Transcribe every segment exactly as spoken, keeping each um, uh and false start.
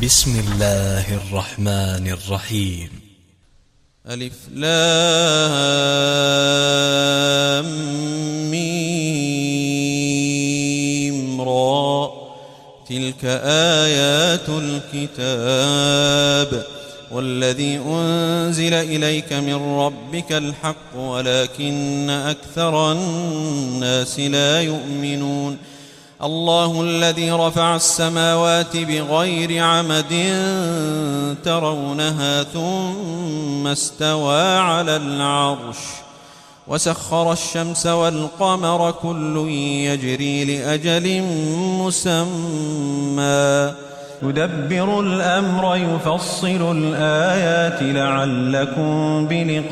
بسم الله الرحمن الرحيم. ألف لام ميم را، تلك آيات الكتاب والذي أنزل إليك من ربك الحق ولكن أكثر الناس لا يؤمنون. الله الذي رفع السماوات بغير عمد ترونها ثم استوى على العرش وسخر الشمس والقمر كل يجري لأجل مسمى يدبر الأمر يفصل الآيات لعلكم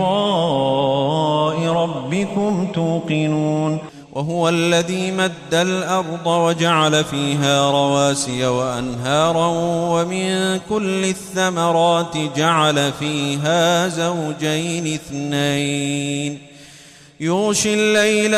بلقاء ربكم توقنون. وهو الذي مد الأرض وجعل فيها رواسي وأنهارا ومن كل الثمرات جعل فيها زوجين اثنين يغشي الليل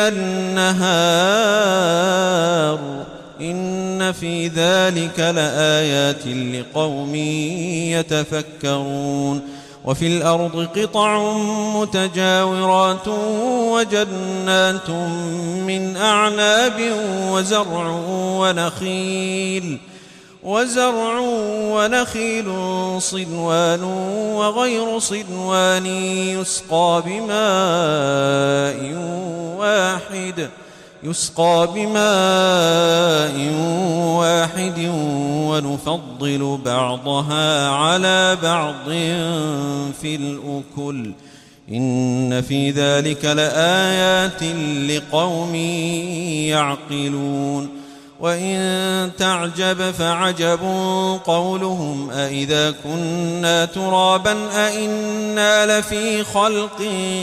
النهار إن في ذلك لآيات لقوم يتفكرون. وفي الأرض قطع متجاورات وجنات من أعناب وزرع ونخيل وزرع ونخيل صنوان وغير صنوان يسقى بماء واحد يسقى بماء واحد ونفضل بعضها على بعض في الأكل إن في ذلك لآيات لقوم يعقلون. وإن تعجب فعجب قولهم أإذا كنا ترابا أإنا لفي خلق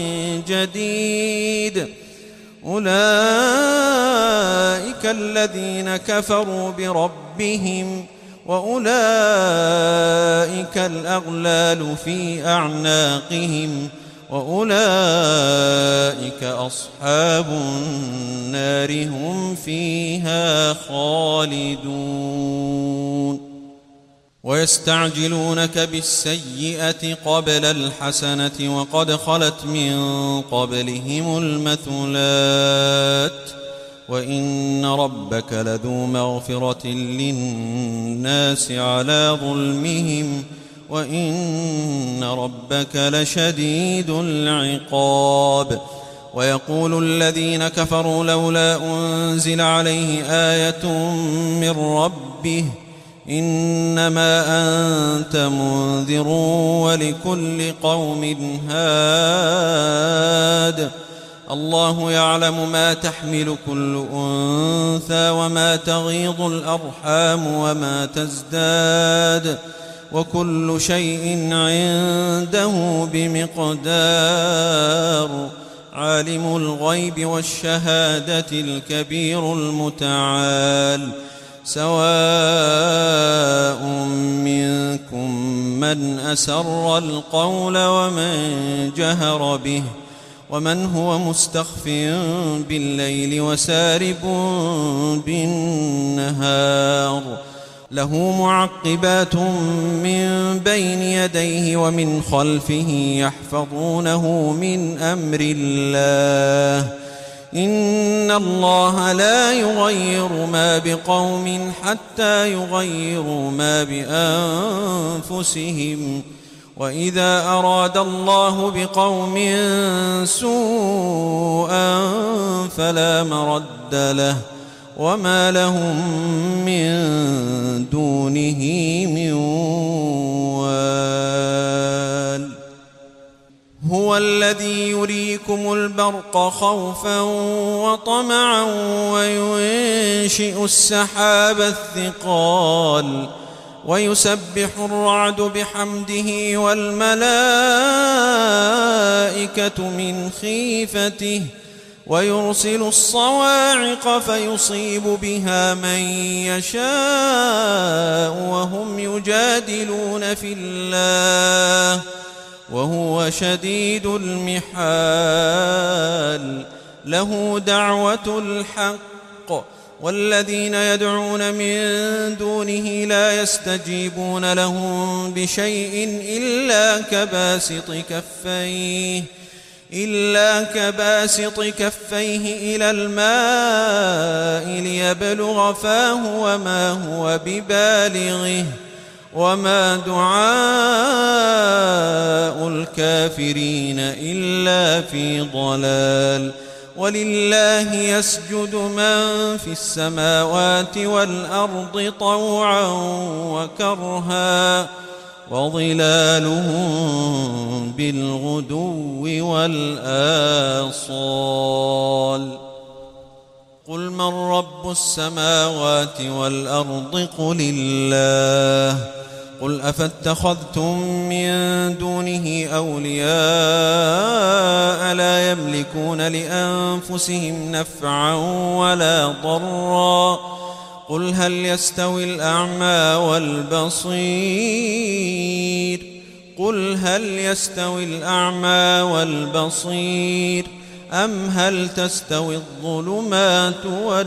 جديد أولئك الذين كفروا بربهم وأولئك الأغلال في أعناقهم وأولئك أصحاب النار هم فيها خالدون. ويستعجلونك بالسيئة قبل الحسنة وقد خلت من قبلهم المثلات وإن ربك لذو مغفرة للناس على ظلمهم وإن ربك لشديد العقاب. ويقول الذين كفروا لولا أنزل عليه آية من ربه إنما أنت منذر ولكل قوم هاد الله يعلم ما تحمل كل أنثى وما تغيض الأرحام وما تزداد وكل شيء عنده بمقدار. عالم الغيب والشهادة الكبير المتعال سواء منكم من أسر القول ومن جهر به ومن هو مستخف بالليل وسارب بالنهار له معقبات من بين يديه ومن خلفه يحفظونه من أمر الله إن الله لا يغير ما بقوم حتى يغيروا ما بأنفسهم وإذا أراد الله بقوم سوءا فلا مرد له وما لهم من دونه من وال. هو الذي يريكم البرق خوفا وطمعا وينشئ السحاب الثقال ويسبح الرعد بحمده والملائكة من خيفته ويرسل الصواعق فيصيب بها من يشاء وهم يجادلون في الله وهو شديد المحال له دعوة الحق والذين يدعون من دونه لا يستجيبون لهم بشيء إلا كباسط كفيه إلا كباسط كفيه إلى الماء ليبلغ فاه وما هو ببالغه وما دعاء الكافرين إلا في ضلال. ولله يسجد من في السماوات والأرض طوعا وكرها وظلالهم بالغدو والآصال. قل من رب السماوات والأرض قل الله. قل أفاتخذتم من دونه أولياء لا يملكون لأنفسهم نفعا ولا ضرا. قل هل يستوي الأعمى والبصير قل هل يستوي الأعمى والبصير أم هل تستوي الظلمات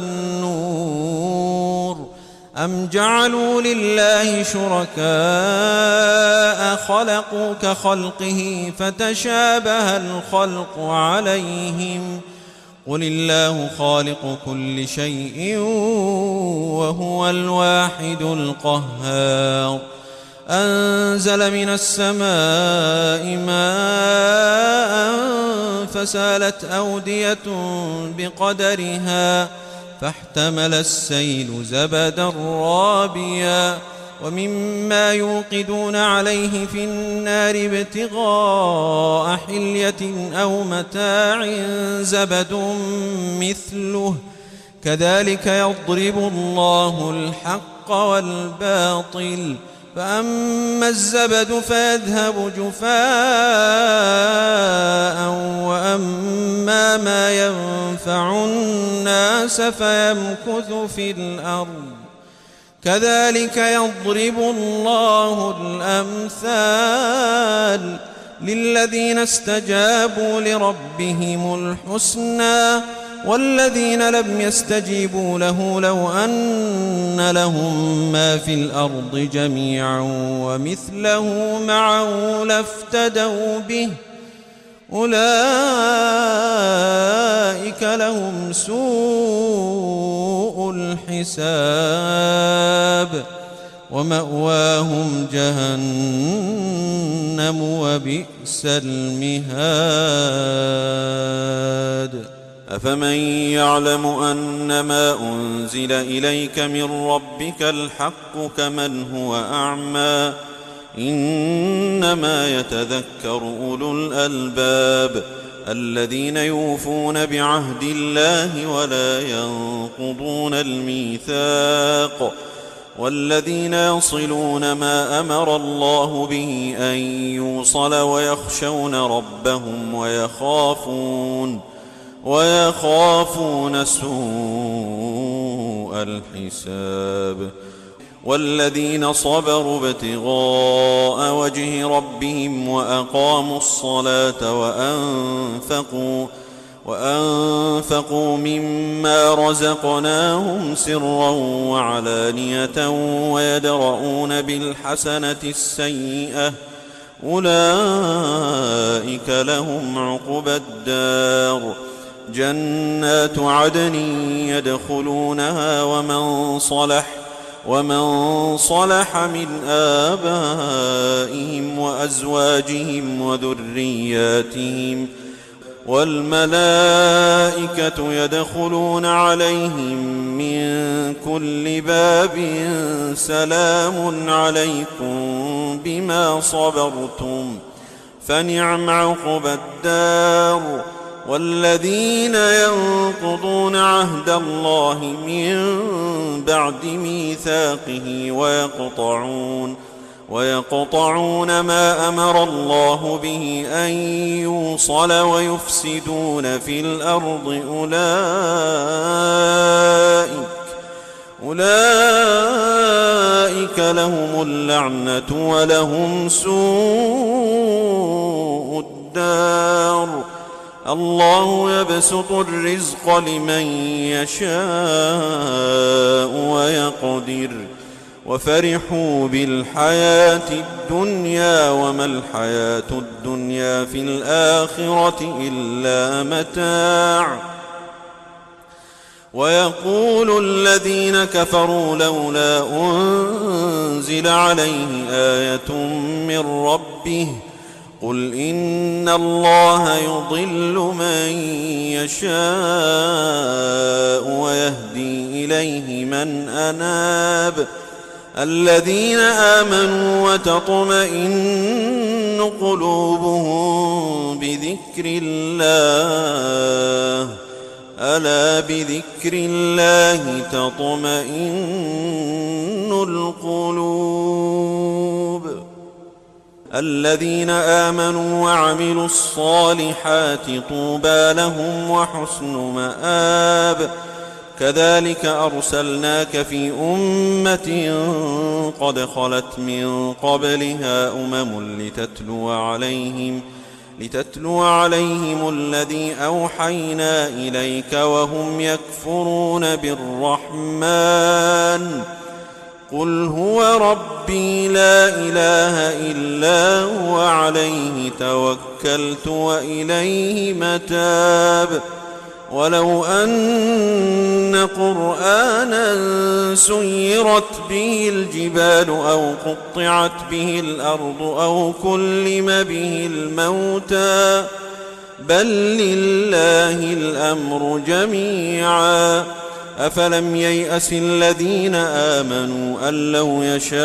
والنور أم جعلوا لله شركاء خلقوا كخلقه فتشابه الخلق عليهم قل الله خالق كل شيء وهو الواحد القهار. أنزل من السماء ماء فسالت أودية بقدرها فاحتمل السيل زبدا رابيا ومما يوقدون عليه في النار ابتغاء حلية أو متاع زبد مثله كذلك يضرب الله الحق والباطل فأما الزبد فيذهب جفاء وأما ما ينفع الناس فيمكث في الأرض كذلك يضرب الله الأمثال للذين استجابوا لربهم الحسنى والذين لم يستجيبوا له لو أن لهم ما في الأرض جميعا ومثله معه لافتدوا به أولئك لهم سوء الحساب ومأواهم جهنم وبئس المهاد. أفمن يعلم أنما أنزل إليك من ربك الحق كمن هو أعمى إنما يتذكر أولو الألباب الذين يوفون بعهد الله ولا ينقضون الميثاق والذين يصلون ما أمر الله به أن يوصل ويخشون ربهم ويخافون ويخافون سوء الحساب والذين صبروا ابتغاء وجه ربهم وأقاموا الصلاة وأنفقوا وأنفقوا مما رزقناهم سرا وعلانية ويدرؤون بالحسنة السيئة أولئك لهم عقبى الدار جنات عدن يدخلونها ومن صلح ومن صلح من آبائهم وأزواجهم وذرياتهم والملائكة يدخلون عليهم من كل باب سلام عليكم بما صبرتم فنعم عقبى الدار. والذين ينقضون عهد الله من بعد ميثاقه ويقطعون ويقطعون ما أمر الله به أن يوصل ويفسدون في الأرض أولئك أولئك لهم اللعنة ولهم سوء الدار الله يبسط الرزق لمن يشاء ويقدر وفرحوا بالحياة الدنيا وما الحياة الدنيا في الآخرة إلا متاع ويقول الذين كفروا لولا أنزل عليه آية من ربه قل إن الله يضل من يشاء ويهدي إليه من أناب الذين آمنوا وتطمئن قلوبهم بذكر الله ألا بذكر الله تطمئن القلوب الذين آمنوا وعملوا الصالحات طوبى لهم وحسن مآب كذلك أرسلناك في أمة قد خلت من قبلها أمم لتتلو عليهم لتتلو عليهم الذي أوحينا إليك وهم يكفرون بالرحمن قل هو ربي لا إله إلا هو عليه توكلت وإليه متاب ولو أن قرآنا سيرت به الجبال أو قطعت به الأرض أو كلم به الموتى بل لله الأمر جميعا أفلم ييأس الذين آمنوا أن لو يشاء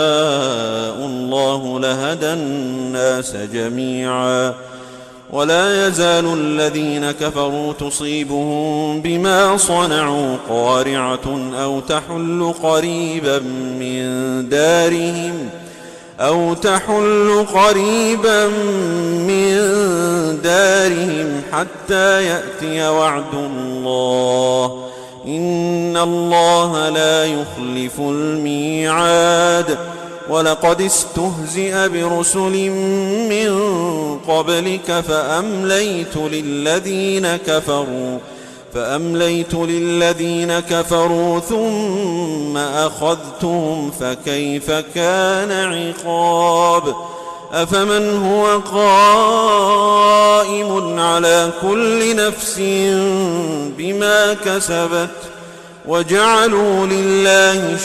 الله لهدى الناس جميعا ولا يزال الذين كفروا تصيبهم بما صنعوا قارعة أو تحل قريبا من دارهم أو تحل قريبا من دارهم حتى يأتي وعد الله إن الله لا يخلف الميعاد ولقد استهزئ برسل من قبلك فأمليت للذين كفروا فأمليت للذين كفروا ثم أخذتهم فكيف كان عقاب أفمن هو قائم على كل نفس بما كسبت وجعلوا لله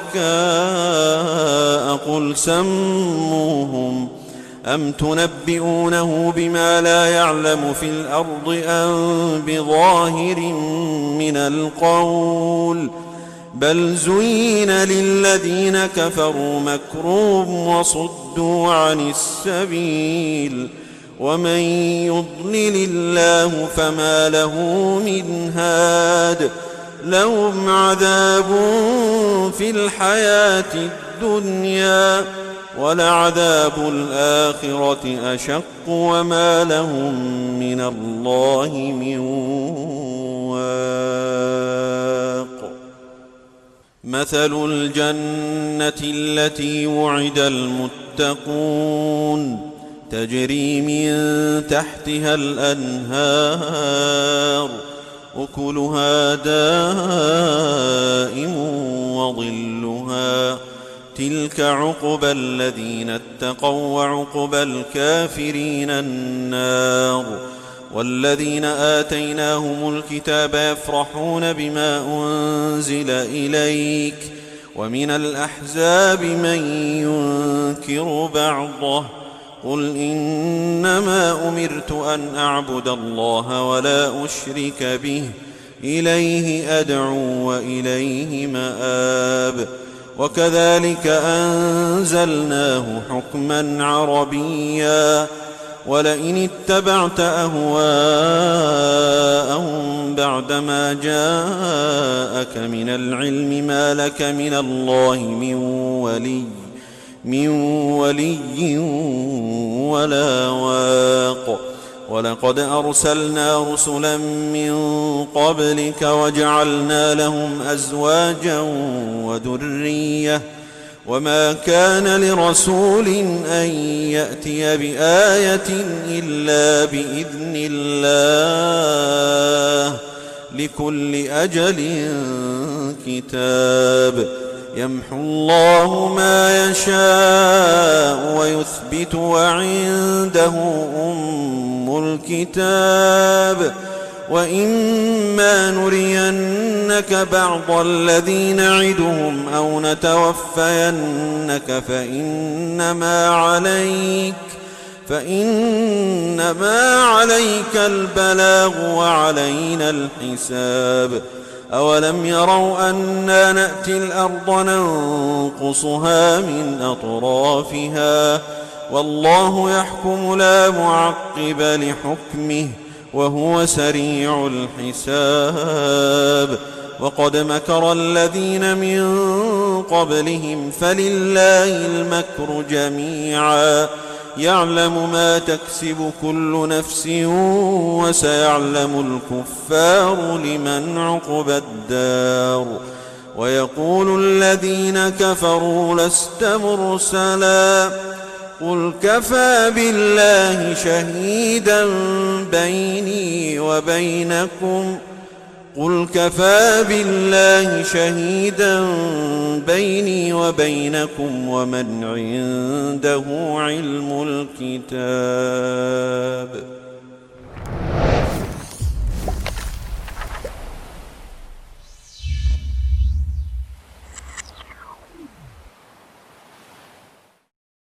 شركاء قل سموهم أم تنبئونه بما لا يعلم في الأرض أم بظاهر من القول بل زين للذين كفروا مكرهم وصدوا عن السبيل ومن يضلل الله فما له من هاد لهم عذاب في الحياة الدنيا ولعذاب الآخرة أشق وما لهم من الله من واق مثل الجنة التي وعد المتقون تجري من تحتها الأنهار أكلها دائم وظلها تلك عقبى الذين اتقوا وعقبى الكافرين النار والذين آتيناهم الكتاب يفرحون بما أنزل إليك ومن الأحزاب من ينكر بعضه قل إنما أمرت أن أعبد الله ولا أشرك به إليه أدعو وإليه مآب وكذلك أنزلناه حكما عربيا ولئن اتبعت أهواءهم بعدما جاءك من العلم ما لك من الله من ولي من ولي ولا واق ولقد أرسلنا رسلا من قبلك وجعلنا لهم أزواجا وذرية وما كان لرسول أن يأتي بآية إلا بإذن الله لكل أجل كتاب يمحو الله ما يشاء ويثبت وعنده أم الكتاب وإما نرينك بعض الذي نعدهم أو نتوفينك فإنما عليك فإنما عليك البلاغ وعلينا الحساب أولم يروا أنا نأتي الأرض ننقصها من أطرافها والله يحكم لا معقب لحكمه وهو سريع الحساب وقد مكر الذين من قبلهم فلله المكر جميعا يعلم ما تكسب كل نفس وسيعلم الكفار لمن عقبى الدار ويقول الذين كفروا لست مرسلا قل كفى بالله شهيدا بيني وبينكم قل كفى بالله شهيدا بيني وبينكم ومن عنده علم الكتاب